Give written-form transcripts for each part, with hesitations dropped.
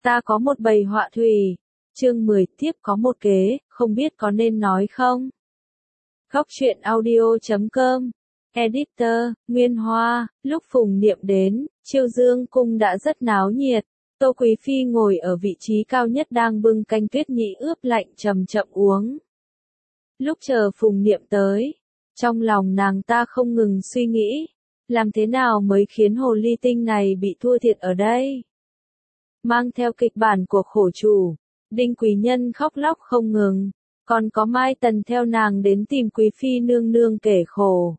Ta có một bầy họa thủy. Chương 10 tiếp có một kế, không biết có nên nói không? Góc truyện audio.com. Editor, Nguyên Hoa. Lúc Phùng Niệm đến, Chiêu Dương cung đã rất náo nhiệt. Tô Quý Phi ngồi ở vị trí cao nhất đang bưng canh tuyết nhị ướp lạnh chậm chậm uống. Lúc chờ Phùng Niệm tới, trong lòng nàng ta không ngừng suy nghĩ, làm thế nào mới khiến hồ ly tinh này bị thua thiệt ở đây? Mang theo kịch bản của khổ chủ, Đinh Quý Nhân khóc lóc không ngừng, còn có Mai Tần theo nàng đến tìm Quý Phi nương nương kể khổ.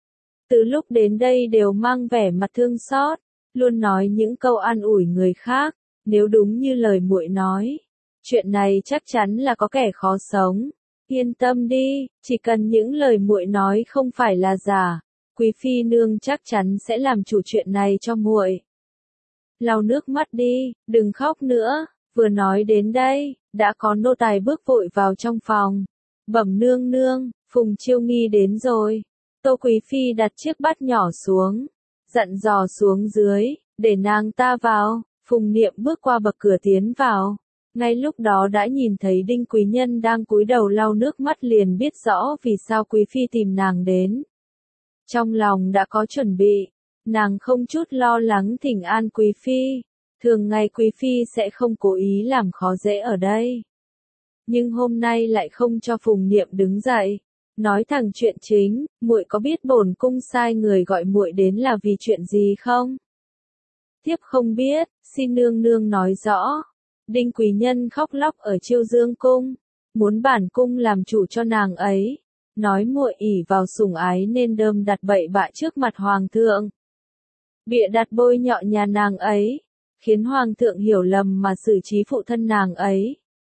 Từ lúc đến đây đều mang vẻ mặt thương xót, luôn nói những câu an ủi người khác, nếu đúng như lời muội nói, chuyện này chắc chắn là có kẻ khó sống. Yên tâm đi, chỉ cần những lời muội nói không phải là giả, Quý Phi nương chắc chắn sẽ làm chủ chuyện này cho muội. Lau nước mắt đi, đừng khóc nữa. Vừa nói đến đây, đã có nô tài bước vội vào trong phòng. Bẩm nương nương, Phùng Chiêu Nghi đến rồi. Tô Quý Phi đặt chiếc bát nhỏ xuống, dặn dò xuống dưới, để nàng ta vào. Phùng Niệm bước qua bậc cửa tiến vào. Ngay lúc đó đã nhìn thấy Đinh Quý Nhân đang cúi đầu lau nước mắt, liền biết rõ vì sao Quý Phi tìm nàng đến. Trong lòng đã có chuẩn bị, nàng không chút lo lắng thỉnh an Quý Phi. Thường ngày Quý Phi sẽ không cố ý làm khó dễ ở đây. Nhưng hôm nay lại không cho Phùng Niệm đứng dậy. Nói thẳng chuyện chính, muội có biết bổn cung sai người gọi muội đến là vì chuyện gì không? Thiếp không biết, xin nương nương nói rõ. Đinh Quý Nhân khóc lóc ở Chiêu Dương cung, muốn bản cung làm chủ cho nàng ấy. Nói muội ỷ vào sủng ái nên đơm đặt bậy bạ trước mặt hoàng thượng. Bịa đặt bôi nhọ nhà nàng ấy, khiến hoàng thượng hiểu lầm mà xử trí phụ thân nàng ấy.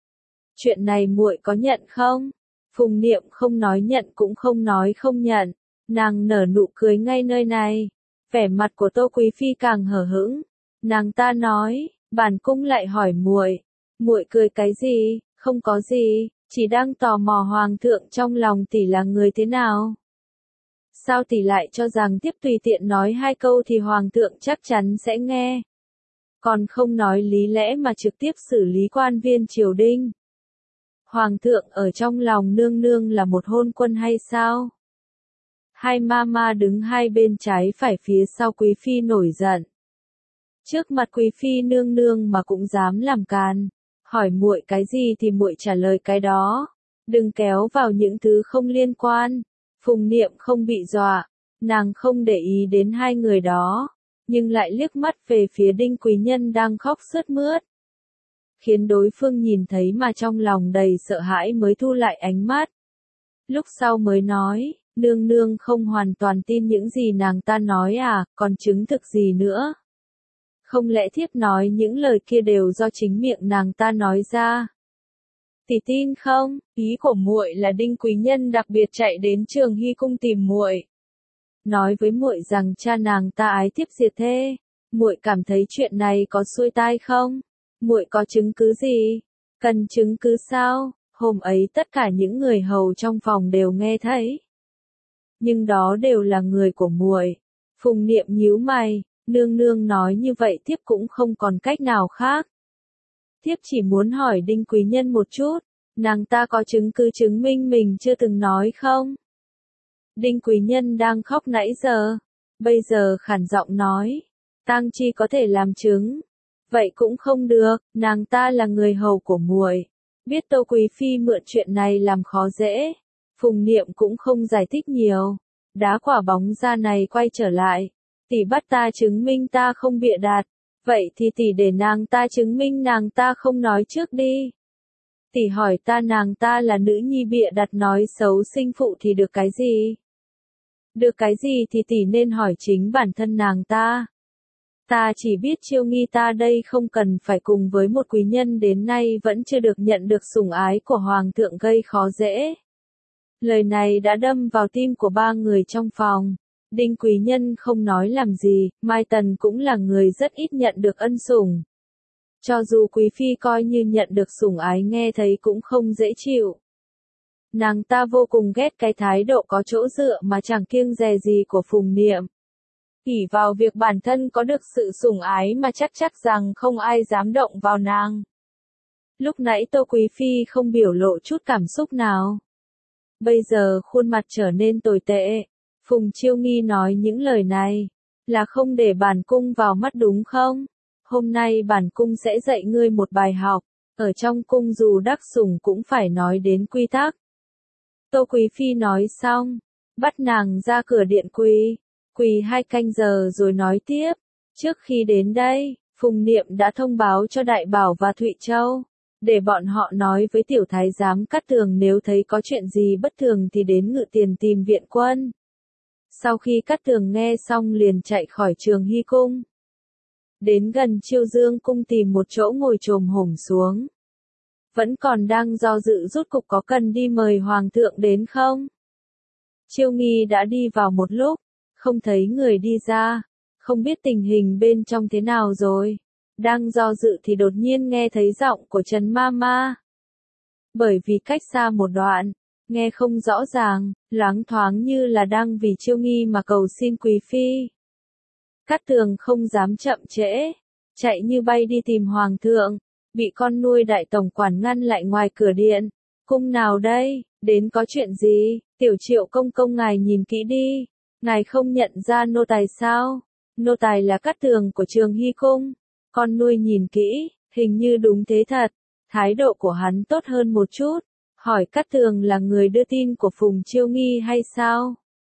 Chuyện này muội có nhận không? Phùng Niệm không nói nhận cũng không nói không nhận, nàng nở nụ cười ngay nơi này. Vẻ mặt của Tô Quý Phi càng hờ hững, nàng ta nói, bản cung lại hỏi muội, muội cười cái gì? Không có gì, chỉ đang tò mò hoàng thượng trong lòng tỷ là người thế nào. Sao tỷ lại cho rằng tiếp tùy tiện nói hai câu thì hoàng thượng chắc chắn sẽ nghe? Còn không nói lý lẽ mà trực tiếp xử lý quan viên triều đình. Hoàng thượng ở trong lòng nương nương là một hôn quân hay sao? Hai ma đứng hai bên trái phải phía sau Quý Phi nổi giận. Trước mặt Quý Phi nương nương mà cũng dám làm càn, hỏi muội cái gì thì muội trả lời cái đó, đừng kéo vào những thứ không liên quan. Phùng Niệm không bị dọa, nàng không để ý đến hai người đó, nhưng lại liếc mắt về phía Đinh Quý Nhân đang khóc sướt mướt. Khiến đối phương nhìn thấy mà trong lòng đầy sợ hãi mới thu lại ánh mắt. Lúc sau mới nói, nương nương không hoàn toàn tin những gì nàng ta nói à, còn chứng thực gì nữa? Không lẽ thiếp nói những lời kia đều do chính miệng nàng ta nói ra? Tỷ tin không? Ý của muội là Đinh Quý Nhân đặc biệt chạy đến Trường Hy cung tìm muội, nói với muội rằng cha nàng ta ái thiếp diệt thê. Muội cảm thấy chuyện này có xuôi tai không? Muội có chứng cứ gì? Cần chứng cứ sao? Hôm ấy tất cả những người hầu trong phòng đều nghe thấy. Nhưng đó đều là người của muội. Phùng Niệm nhíu mày, nương nương nói như vậy thiếp cũng không còn cách nào khác. Thiếp chỉ muốn hỏi Đinh Quý Nhân một chút, nàng ta có chứng cứ chứng minh mình chưa từng nói không? Đinh Quý Nhân đang khóc nãy giờ, bây giờ khản giọng nói, tang chi có thể làm chứng. Vậy cũng không được, nàng ta là người hầu của muội, biết Tô Quý Phi mượn chuyện này làm khó dễ. Phùng Niệm cũng không giải thích nhiều, đá quả bóng ra này quay trở lại. Tỷ bắt ta chứng minh ta không bịa đặt, vậy thì tỷ để nàng ta chứng minh nàng ta không nói trước đi. Tỷ hỏi ta nàng ta là nữ nhi bịa đặt nói xấu sinh phụ thì được cái gì? Được cái gì thì tỷ nên hỏi chính bản thân nàng ta. Ta chỉ biết Chiêu Nghi ta đây không cần phải cùng với một quý nhân đến nay vẫn chưa được nhận được sủng ái của hoàng thượng gây khó dễ. Lời này đã đâm vào tim của ba người trong phòng. Đinh Quý Nhân không nói làm gì, Mai Tần cũng là người rất ít nhận được ân sủng. Cho dù Quý Phi coi như nhận được sủng ái nghe thấy cũng không dễ chịu. Nàng ta vô cùng ghét cái thái độ có chỗ dựa mà chẳng kiêng dè gì của Phùng Niệm. ỷ vào việc bản thân có được sự sủng ái mà chắc rằng không ai dám động vào nàng. Lúc nãy Tô Quý Phi không biểu lộ chút cảm xúc nào. Bây giờ khuôn mặt trở nên tồi tệ. Phùng Chiêu Nghi nói những lời này, là không để bản cung vào mắt đúng không? Hôm nay bản cung sẽ dạy ngươi một bài học, ở trong cung dù đắc sủng cũng phải nói đến quy tắc. Tô Quý Phi nói xong, bắt nàng ra cửa điện quỳ 2 canh giờ rồi nói tiếp. Trước khi đến đây, Phùng Niệm đã thông báo cho Đại Bảo và Thụy Châu, để bọn họ nói với tiểu thái giám Cát Tường nếu thấy có chuyện gì bất thường thì đến Ngự Tiền tìm viện quân. Sau khi Cát Tường nghe xong liền chạy khỏi Trường Hy cung, đến gần Chiêu Dương cung tìm một chỗ ngồi chồm hổm xuống. Vẫn còn đang do dự rốt cục có cần đi mời hoàng thượng đến không? Chiêu Nghi đã đi vào một lúc, không thấy người đi ra, không biết tình hình bên trong thế nào rồi. Đang do dự thì đột nhiên nghe thấy giọng của Trần Mama. Bởi vì cách xa một đoạn, nghe không rõ ràng, loáng thoáng như là đang vì Chiêu Nghi mà cầu xin Quý Phi. Cát Tường không dám chậm trễ, chạy như bay đi tìm hoàng thượng, bị con nuôi đại tổng quản ngăn lại ngoài cửa điện. Cung nào đây, đến có chuyện gì? Tiểu Triệu công công ngài nhìn kỹ đi, ngài không nhận ra nô tài sao? Nô tài là Cát Tường của Trường Hy cung. Con nuôi nhìn kỹ, hình như đúng thế thật. Thái độ của hắn tốt hơn một chút, hỏi Cát Tường là người đưa tin của Phùng Chiêu Nghi hay sao?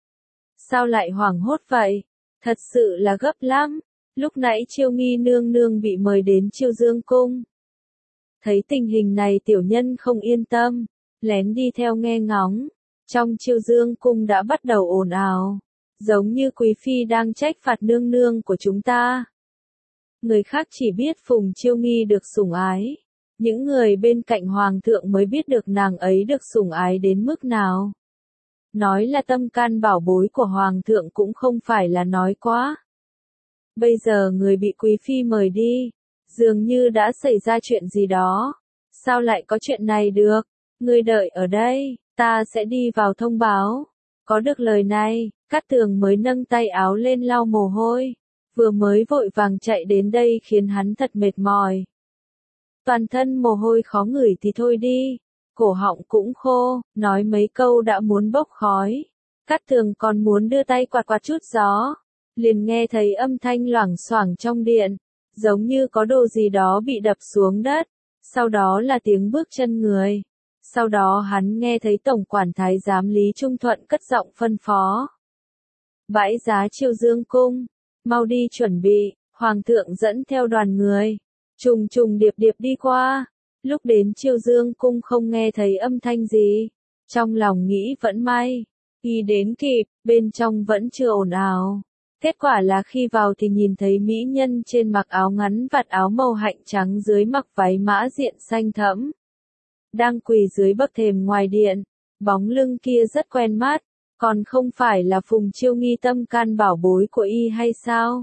Sao lại hoảng hốt vậy? Thật sự là gấp lắm. Lúc nãy Chiêu Nghi nương nương bị mời đến Chiêu Dương cung. Thấy tình hình này tiểu nhân không yên tâm, lén đi theo nghe ngóng. Trong Chiêu Dương cung đã bắt đầu ồn ào, giống như Quý Phi đang trách phạt nương nương của chúng ta. Người khác chỉ biết Phùng Chiêu Nghi được sủng ái. Những người bên cạnh hoàng thượng mới biết được nàng ấy được sủng ái đến mức nào. Nói là tâm can bảo bối của hoàng thượng cũng không phải là nói quá. Bây giờ người bị Quý Phi mời đi, dường như đã xảy ra chuyện gì đó. Sao lại có chuyện này được? Ngươi đợi ở đây, ta sẽ đi vào thông báo. Có được lời này, Cát Tường mới nâng tay áo lên lau mồ hôi. Vừa mới vội vàng chạy đến đây khiến hắn thật mệt mỏi. Toàn thân mồ hôi khó ngửi thì thôi đi, cổ họng cũng khô, nói mấy câu đã muốn bốc khói. Cát Tường còn muốn đưa tay quạt quạt chút gió, liền nghe thấy âm thanh loảng xoảng trong điện, giống như có đồ gì đó bị đập xuống đất, sau đó là tiếng bước chân người. Sau đó hắn nghe thấy tổng quản thái giám Lý Trung Thuận cất giọng phân phó. Bãi giá Chiêu Dương cung, mau đi chuẩn bị, hoàng thượng dẫn theo đoàn người, trùng trùng điệp điệp đi qua. Lúc đến Chiêu Dương cung không nghe thấy âm thanh gì, trong lòng nghĩ vẫn may, y đến kịp, bên trong vẫn chưa ồn ào. Kết quả là khi vào thì nhìn thấy mỹ nhân trên mặc áo ngắn vạt áo màu hạnh trắng dưới mặc váy mã diện xanh thẫm, đang quỳ dưới bậc thềm ngoài điện. Bóng lưng kia rất quen mắt, còn không phải là Phùng Chiêu Nghi tâm can bảo bối của y hay sao?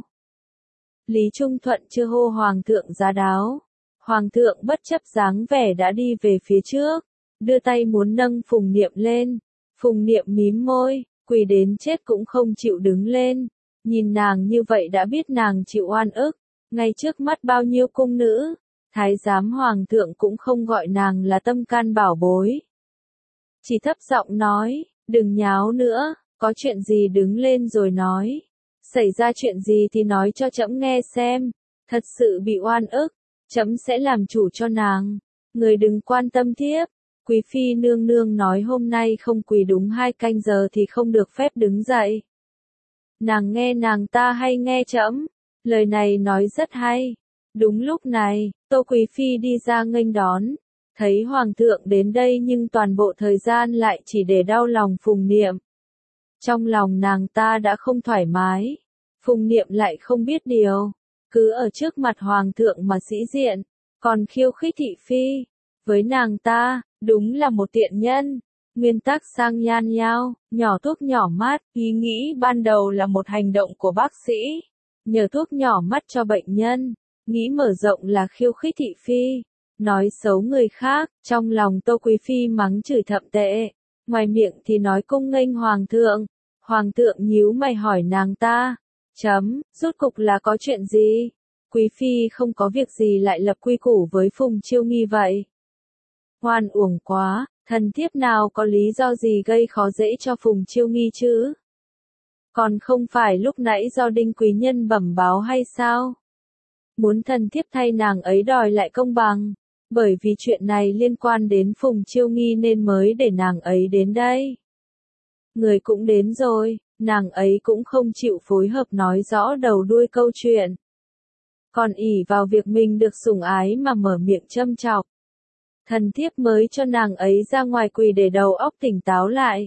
Lý Trung Thuận chưa hô hoàng thượng giá đáo. Hoàng thượng bất chấp dáng vẻ đã đi về phía trước, đưa tay muốn nâng Phùng Niệm lên. Phùng Niệm mím môi, quỳ đến chết cũng không chịu đứng lên. Nhìn nàng như vậy đã biết nàng chịu oan ức. Ngay trước mắt bao nhiêu cung nữ, thái giám hoàng thượng cũng không gọi nàng là tâm can bảo bối. Chỉ thấp giọng nói, đừng nháo nữa, có chuyện gì đứng lên rồi nói. Xảy ra chuyện gì thì nói cho trẫm nghe xem. Thật sự bị oan ức, trẫm sẽ làm chủ cho nàng. Người đừng quan tâm thiếp. Quý Phi nương nương nói hôm nay không quỳ đúng 2 canh giờ thì không được phép đứng dậy. Nàng nghe nàng ta hay nghe trẫm? Lời này nói rất hay. Đúng lúc này, Tô Quý Phi đi ra nghênh đón. Thấy hoàng thượng đến đây nhưng toàn bộ thời gian lại chỉ để đau lòng Phùng Niệm. Trong lòng nàng ta đã không thoải mái. Phùng Niệm lại không biết điều, cứ ở trước mặt hoàng thượng mà sĩ diện, còn khiêu khích thị phi. Với nàng ta, đúng là một tiện nhân. Nguyên tắc sang nhan nhao, nhỏ thuốc nhỏ mắt, ý nghĩ ban đầu là một hành động của bác sĩ. Nhờ thuốc nhỏ mắt cho bệnh nhân, nghĩ mở rộng là khiêu khích thị phi. Nói xấu người khác, trong lòng Tô Quý Phi mắng chửi thậm tệ. Ngoài miệng thì nói cung nghênh hoàng thượng. Hoàng thượng nhíu mày hỏi nàng ta, Rốt cục là có chuyện gì? Quý phi không có việc gì lại lập quy củ với Phùng Chiêu Nghi vậy? Oan uổng quá, thần thiếp nào có lý do gì gây khó dễ cho Phùng Chiêu Nghi chứ? Còn không phải lúc nãy do Đinh Quý Nhân bẩm báo hay sao? Muốn thần thiếp thay nàng ấy đòi lại công bằng, bởi vì chuyện này liên quan đến Phùng Chiêu Nghi nên mới để nàng ấy đến đây. Người cũng đến rồi, nàng ấy cũng không chịu phối hợp nói rõ đầu đuôi câu chuyện. Còn ỷ vào việc mình được sủng ái mà mở miệng châm chọc. Thần thiếp mới cho nàng ấy ra ngoài quỳ để đầu óc tỉnh táo lại.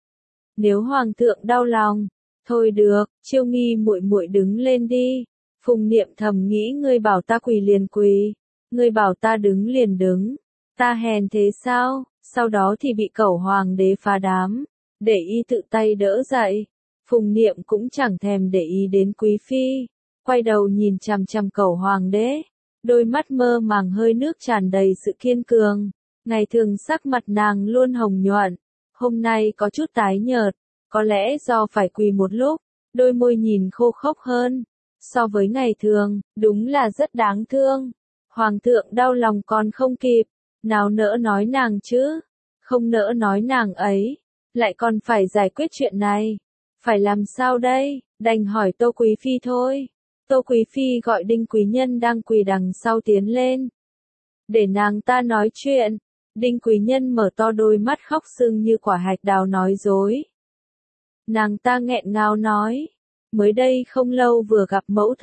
Nếu hoàng thượng đau lòng, thôi được, Chiêu Nghi muội muội đứng lên đi. Phùng Niệm thầm nghĩ ngươi bảo ta quỳ liền quỳ, ngươi bảo ta đứng liền đứng, ta hèn thế sao? Sau đó thì bị Cẩu Hoàng đế phá đám, để y tự tay đỡ dậy. Phùng Niệm cũng chẳng thèm để ý đến quý phi, quay đầu nhìn chằm chằm Cẩu Hoàng đế, đôi mắt mơ màng hơi nước tràn đầy sự kiên cường. Ngày thường sắc mặt nàng luôn hồng nhuận, hôm nay có chút tái nhợt, có lẽ do phải quỳ một lúc, đôi môi nhìn khô khốc hơn. So với ngày thường, đúng là rất đáng thương. Hoàng thượng đau lòng còn không kịp, nào nỡ nói nàng chứ, không nỡ nói nàng ấy, lại còn phải giải quyết chuyện này. Phải làm sao đây, đành hỏi Tô Quý Phi thôi. Tô Quý Phi gọi Đinh Quý Nhân đang quỳ đằng sau tiến lên. Để nàng ta nói chuyện. Đinh Quý Nhân mở to đôi mắt khóc sưng như quả hạch đào nói dối. Nàng ta nghẹn ngào nói. Mới đây không lâu vừa gặp mẫu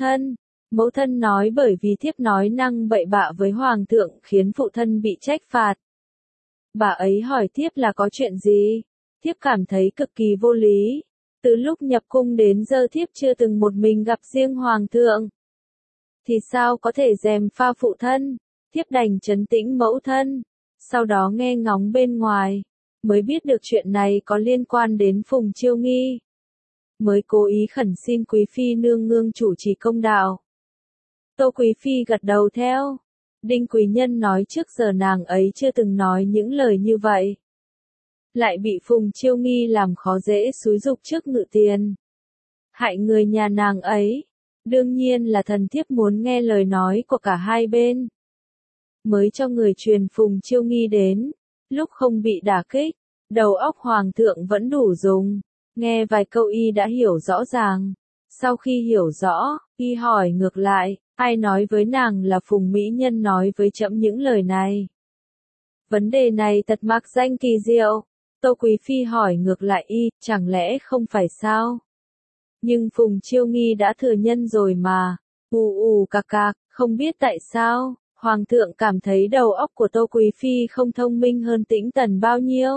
thân nói bởi vì thiếp nói năng bậy bạ với hoàng thượng khiến phụ thân bị trách phạt. Bà ấy hỏi thiếp là có chuyện gì, thiếp cảm thấy cực kỳ vô lý, từ lúc nhập cung đến giờ thiếp chưa từng một mình gặp riêng hoàng thượng. Thì sao có thể gièm pha phụ thân, thiếp đành trấn tĩnh mẫu thân, sau đó nghe ngóng bên ngoài, mới biết được chuyện này có liên quan đến Phùng Chiêu Nghi. Mới cố ý khẩn xin quý phi nương nương chủ trì công đạo. Tô Quý Phi gật đầu theo. Đinh Quý Nhân nói trước giờ nàng ấy chưa từng nói những lời như vậy. Lại bị Phùng Chiêu Nghi làm khó dễ xúi giục trước ngự tiền. Hại người nhà nàng ấy. Đương nhiên là thần thiếp muốn nghe lời nói của cả hai bên. Mới cho người truyền Phùng Chiêu Nghi đến. Lúc không bị đả kích, đầu óc hoàng thượng vẫn đủ dùng. Nghe vài câu y đã hiểu rõ ràng. Sau khi hiểu rõ, y hỏi ngược lại, ai nói với nàng là Phùng Mỹ Nhân nói với trẫm những lời này? Vấn đề này thật mạc danh kỳ diệu. Tô Quý Phi hỏi ngược lại y, chẳng lẽ không phải sao? Nhưng Phùng Chiêu Nghi đã thừa nhân rồi mà. Cạc cạc, không biết tại sao, Hoàng thượng cảm thấy đầu óc của Tô Quý Phi không thông minh hơn Tĩnh Tần bao nhiêu.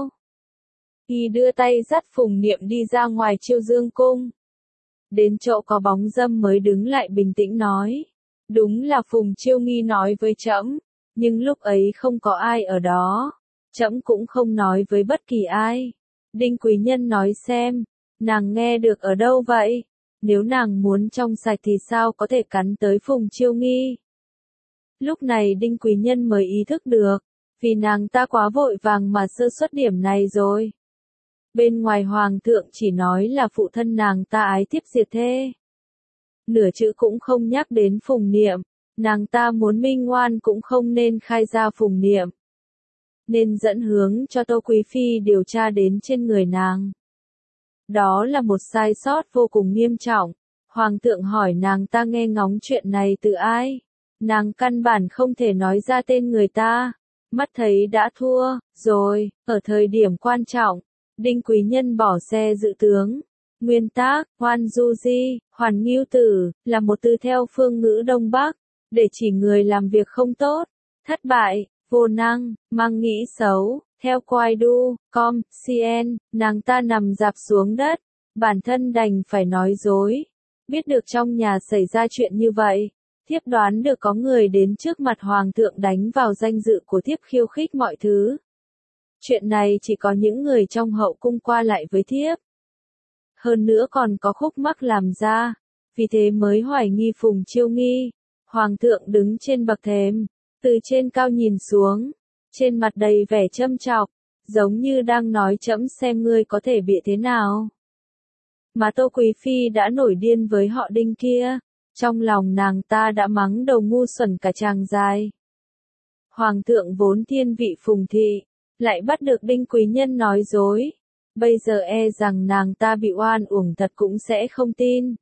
Y đưa tay dắt Phùng Niệm đi ra ngoài Chiêu Dương cung. Đến chỗ có bóng râm mới đứng lại bình tĩnh nói. Đúng là Phùng Chiêu Nghi nói với trẫm, nhưng lúc ấy không có ai ở đó. Trẫm cũng không nói với bất kỳ ai. Đinh Quý Nhân nói xem, nàng nghe được ở đâu vậy? Nếu nàng muốn trong sạch thì sao có thể cắn tới Phùng Chiêu Nghi? Lúc này Đinh Quý Nhân mới ý thức được, vì nàng ta quá vội vàng mà sơ suất điểm này rồi. Bên ngoài hoàng thượng chỉ nói là phụ thân nàng ta ái thiếp diệt thê. Nửa chữ cũng không nhắc đến Phùng Niệm, nàng ta muốn minh oan cũng không nên khai ra Phùng Niệm. Nên dẫn hướng cho Tô Quý Phi điều tra đến trên người nàng. Đó là một sai sót vô cùng nghiêm trọng. Hoàng thượng hỏi nàng ta nghe ngóng chuyện này từ ai. Nàng căn bản không thể nói ra tên người ta. Mắt thấy đã thua, rồi, ở thời điểm quan trọng, Đinh Quý Nhân bỏ xe dự tướng. Nguyên tác, hoan du di, hoàn nghiêu tử, là một từ theo phương ngữ Đông Bắc, để chỉ người làm việc không tốt, thất bại, vô năng, mang nghĩ xấu. Theo Quaidu.com/cn, nàng ta nằm rạp xuống đất, bản thân đành phải nói dối. Biết được trong nhà xảy ra chuyện như vậy, thiếp đoán được có người đến trước mặt hoàng thượng đánh vào danh dự của thiếp khiêu khích mọi thứ. Chuyện này chỉ có những người trong hậu cung qua lại với thiếp. Hơn nữa còn có khúc mắc làm ra, vì thế mới hoài nghi Phùng Chiêu Nghi. Hoàng thượng đứng trên bậc thềm, từ trên cao nhìn xuống, trên mặt đầy vẻ châm chọc, giống như đang nói trẫm xem ngươi có thể bịa thế nào. Mà Tô Quý Phi đã nổi điên với họ Đinh kia. Trong lòng nàng ta đã mắng đầu ngu xuẩn cả tràng dài. Hoàng thượng vốn thiên vị Phùng thị, lại bắt được Đinh quý nhân nói dối. Bây giờ e rằng nàng ta bị oan uổng thật cũng sẽ không tin.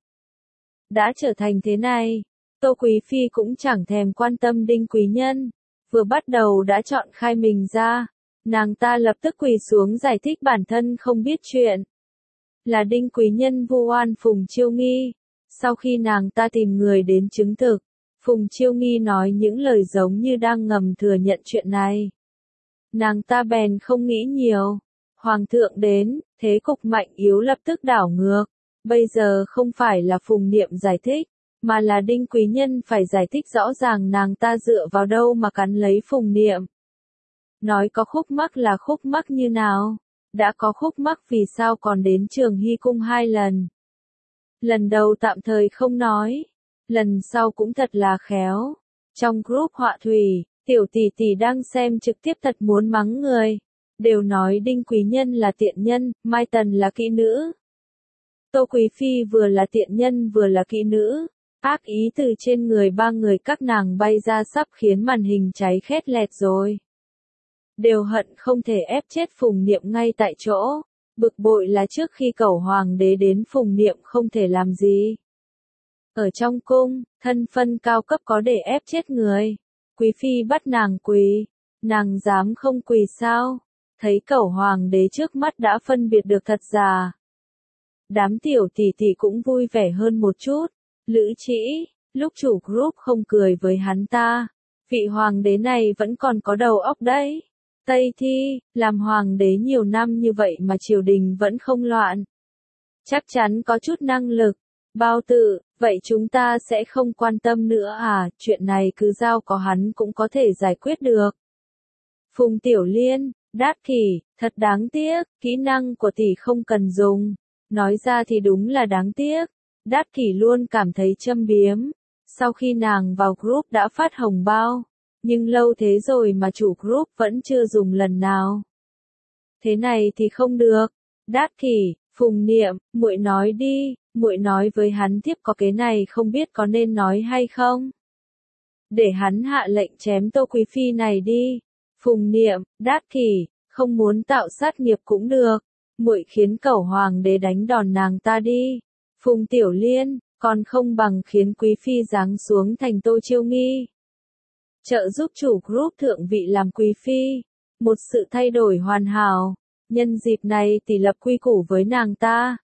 Đã trở thành thế này, Tô Quý Phi cũng chẳng thèm quan tâm Đinh quý nhân. Vừa bắt đầu đã chọn khai mình ra, nàng ta lập tức quỳ xuống giải thích bản thân không biết chuyện. Là Đinh quý nhân vu oan Phùng Chiêu Nghi. Sau khi nàng ta tìm người đến chứng thực, Phùng Chiêu Nghi nói những lời giống như đang ngầm thừa nhận chuyện này. Nàng ta bèn không nghĩ nhiều. Hoàng thượng đến, thế cục mạnh yếu lập tức đảo ngược. Bây giờ không phải là Phùng Niệm giải thích, mà là Đinh quý nhân phải giải thích rõ ràng nàng ta dựa vào đâu mà cắn lấy Phùng Niệm. Nói có khúc mắc là khúc mắc như nào? Đã có khúc mắc vì sao còn đến Trường Hy cung 2 lần? Lần đầu tạm thời không nói, lần sau cũng thật là khéo. Trong group họa thủy, tiểu tỷ tỷ đang xem trực tiếp thật muốn mắng người. Đều nói Đinh quý nhân là tiện nhân, Mai Tần là kỹ nữ. Tô Quý Phi vừa là tiện nhân vừa là kỹ nữ. Ác ý từ trên người ba người các nàng bay ra sắp khiến màn hình cháy khét lẹt rồi. Đều hận không thể ép chết Phùng Niệm ngay tại chỗ. Bực bội là trước khi cẩu hoàng đế đến Phùng Niệm không thể làm gì. Ở trong cung, thân phân cao cấp có để ép chết người. Quý Phi bắt nàng quỳ. Nàng dám không quỳ sao? Thấy cẩu hoàng đế trước mắt đã phân biệt được thật giả. Đám tiểu tỷ tỷ cũng vui vẻ hơn một chút. Lữ Trĩ, lúc chủ group không cười với hắn ta. Vị hoàng đế này vẫn còn có đầu óc đấy. Tây Thi, làm hoàng đế nhiều năm như vậy mà triều đình vẫn không loạn. Chắc chắn có chút năng lực. Bao Tử, vậy chúng ta sẽ không quan tâm nữa à, chuyện này cứ giao có hắn cũng có thể giải quyết được. Phùng Tiểu Liên, Đát Kỷ, thật đáng tiếc, kỹ năng của tỷ không cần dùng. Nói ra thì đúng là đáng tiếc. Đát Kỷ luôn cảm thấy châm biếm. Sau khi nàng vào group đã phát hồng bao. Nhưng lâu thế rồi mà chủ group vẫn chưa dùng lần nào. Thế này thì không được. Đát Kỷ, Phùng Niệm, muội nói đi, muội nói với hắn tiếp có cái này không biết có nên nói hay không. Để hắn hạ lệnh chém Tô Quý Phi này đi. Phùng Niệm, Đát Kỷ, không muốn tạo sát nghiệp cũng được. Muội khiến cẩu hoàng đế đánh đòn nàng ta đi. Phùng Tiểu Liên, còn không bằng khiến Quý Phi giáng xuống thành Tô Chiêu Nghi. Trợ giúp chủ group thượng vị làm Quý Phi. Một sự thay đổi hoàn hảo. Nhân dịp này tỷ lập quy củ với nàng ta.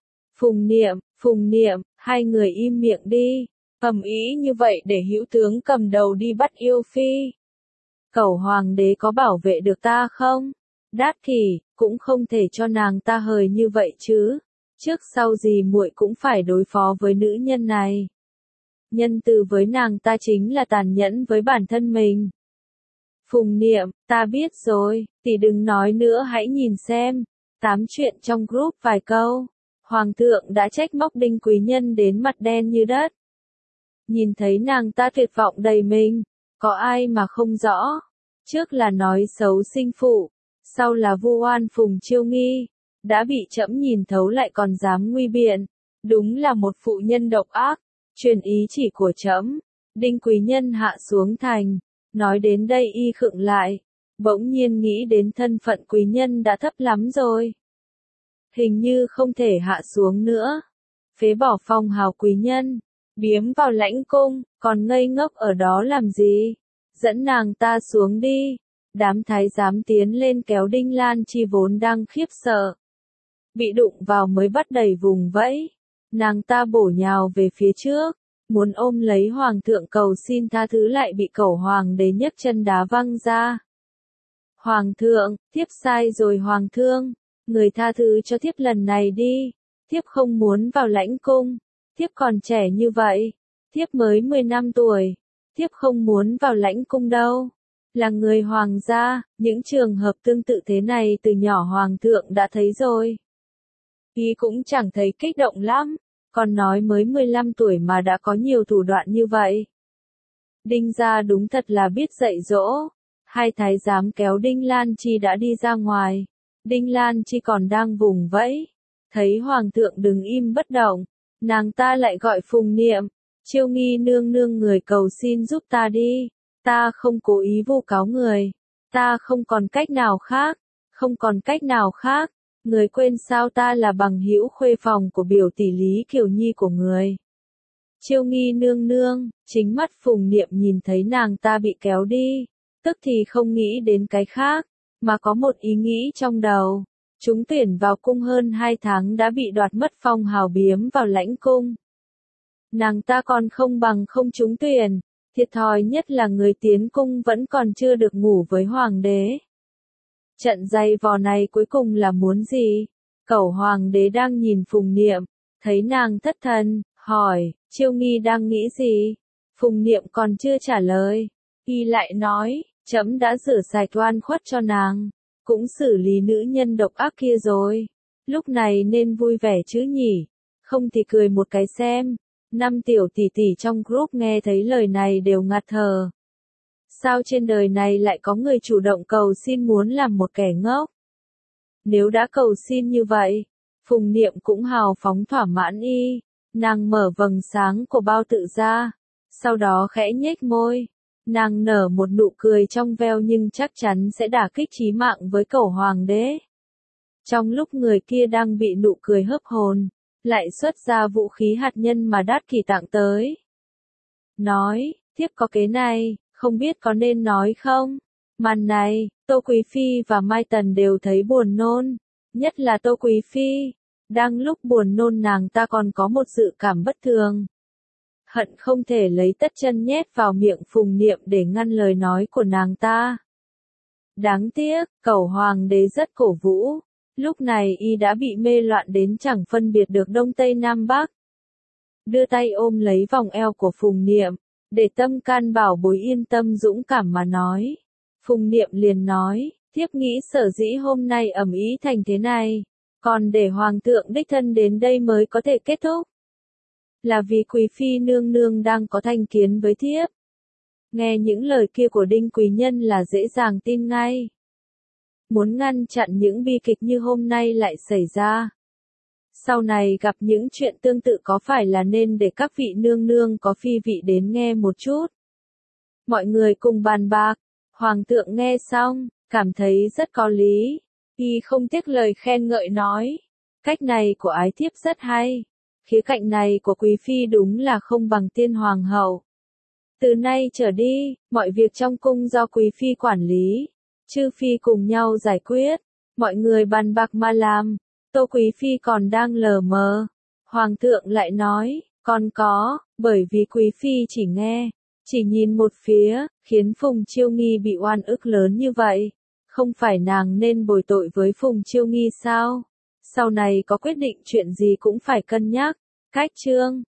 Phùng Niệm, hai người im miệng đi. Ầm ĩ như vậy để hữu tướng cầm đầu đi bắt yêu phi. Cẩu hoàng đế có bảo vệ được ta không? Đát Kỷ, cũng không thể cho nàng ta hời như vậy chứ. Trước sau gì muội cũng phải đối phó với nữ nhân này. Nhân từ với nàng ta chính là tàn nhẫn với bản thân mình. Phùng Niệm, ta biết rồi, tỷ đừng nói nữa hãy nhìn xem. Tám chuyện trong group vài câu. Hoàng thượng đã trách móc Đinh quý nhân đến mặt đen như đất. Nhìn thấy nàng ta tuyệt vọng đầy mình, có ai mà không rõ. Trước là nói xấu sinh phụ, sau là vu oan Phùng Chiêu Nghi. Đã bị trẫm nhìn thấu lại còn dám nguy biện. Đúng là một phụ nhân độc ác. Truyền ý chỉ của trẫm. Đinh quý nhân hạ xuống thành. Nói đến đây y khựng lại. Bỗng nhiên nghĩ đến thân phận quý nhân đã thấp lắm rồi. Hình như không thể hạ xuống nữa. Phế bỏ phong hào quý nhân. Biếm vào lãnh cung, còn ngây ngốc ở đó làm gì? Dẫn nàng ta xuống đi. Đám thái giám tiến lên kéo Đinh Lan Chi vốn đang khiếp sợ. Bị đụng vào mới bắt đầy vùng vẫy. Nàng ta bổ nhào về phía trước. Muốn ôm lấy hoàng thượng cầu xin tha thứ lại bị cẩu hoàng đế nhấc chân đá văng ra. Hoàng thượng, thiếp sai rồi hoàng thương. Người tha thứ cho thiếp lần này đi. Thiếp không muốn vào lãnh cung. Thiếp còn trẻ như vậy. Thiếp mới 10 năm tuổi. Thiếp không muốn vào lãnh cung đâu. Là người hoàng gia, những trường hợp tương tự thế này từ nhỏ hoàng thượng đã thấy rồi. Y cũng chẳng thấy kích động lắm. Còn nói mới 15 tuổi mà đã có nhiều thủ đoạn như vậy. Đinh gia đúng thật là biết dạy dỗ. Hai thái giám kéo Đinh Lan Chi đã đi ra ngoài. Đinh Lan Chi còn đang vùng vẫy. Thấy hoàng thượng đứng im bất động, nàng ta lại gọi Phùng Niệm, Chiêu Nghi nương nương người cầu xin giúp ta đi, ta không cố ý vu cáo người, ta không còn cách nào khác, không còn cách nào khác, người quên sao ta là bằng hữu khuê phòng của biểu tỷ Lý Kiều Nhi của người. Chiêu Nghi nương nương, chính mắt Phùng Niệm nhìn thấy nàng ta bị kéo đi, tức thì không nghĩ đến cái khác, mà có một ý nghĩ trong đầu. Chúng tuyển vào cung hơn 2 tháng đã bị đoạt mất phong hào biếm vào lãnh cung. Nàng ta còn không bằng không trúng tuyển, thiệt thòi nhất là người tiến cung vẫn còn chưa được ngủ với hoàng đế. Trận giày vò này cuối cùng là muốn gì? Cẩu hoàng đế đang nhìn Phùng Niệm, thấy nàng thất thần, hỏi, Chiêu Nghi đang nghĩ gì? Phùng Niệm còn chưa trả lời, y lại nói, trẫm đã rửa sạch oan khuất cho nàng, cũng xử lý nữ nhân độc ác kia rồi. Lúc này nên vui vẻ chứ nhỉ? Không thì cười một cái xem. 5 tiểu tỷ tỷ trong group nghe thấy lời này đều ngạt thở. Sao trên đời này lại có người chủ động cầu xin muốn làm một kẻ ngốc? Nếu đã cầu xin như vậy, Phùng Niệm cũng hào phóng thỏa mãn y. Nàng mở vầng sáng của bao tự ra, sau đó khẽ nhếch môi. Nàng nở một nụ cười trong veo nhưng chắc chắn sẽ đả kích chí mạng với cẩu hoàng đế. Trong lúc người kia đang bị nụ cười hớp hồn, lại xuất ra vũ khí hạt nhân mà Đát Kỷ tặng tới. Nói, tiếp có kế này, không biết có nên nói không? Màn này, Tô Quý Phi và Mai Tần đều thấy buồn nôn, nhất là Tô Quý Phi. Đang lúc buồn nôn nàng ta còn có một dự cảm bất thường. Hận không thể lấy tất chân nhét vào miệng Phùng Niệm để ngăn lời nói của nàng ta. Đáng tiếc, cẩu hoàng đế rất cổ vũ. Lúc này y đã bị mê loạn đến chẳng phân biệt được Đông Tây Nam Bắc. Đưa tay ôm lấy vòng eo của Phùng Niệm, để tâm can bảo bối yên tâm dũng cảm mà nói. Phùng Niệm liền nói, thiếp nghĩ sở dĩ hôm nay ầm ĩ thành thế này, còn để hoàng thượng đích thân đến đây mới có thể kết thúc. Là vì Quý Phi nương nương đang có thành kiến với thiếp. Nghe những lời kia của Đinh Quý Nhân là dễ dàng tin ngay. Muốn ngăn chặn những bi kịch như hôm nay lại xảy ra. Sau này gặp những chuyện tương tự có phải là nên để các vị nương nương có phi vị đến nghe một chút. Mọi người cùng bàn bạc, hoàng thượng nghe xong, cảm thấy rất có lý. Y không tiếc lời khen ngợi nói, cách này của ái thiếp rất hay. Khía cạnh này của Quý Phi đúng là không bằng tiên hoàng hậu. Từ nay trở đi, mọi việc trong cung do Quý Phi quản lý. Chư Phi cùng nhau giải quyết. Mọi người bàn bạc mà làm. Tô Quý Phi còn đang lờ mờ. Hoàng thượng lại nói, còn có, bởi vì Quý Phi chỉ nghe, chỉ nhìn một phía, khiến Phùng Chiêu Nghi bị oan ức lớn như vậy. Không phải nàng nên bồi tội với Phùng Chiêu Nghi sao? Sau này có quyết định chuyện gì cũng phải cân nhắc. Cách chương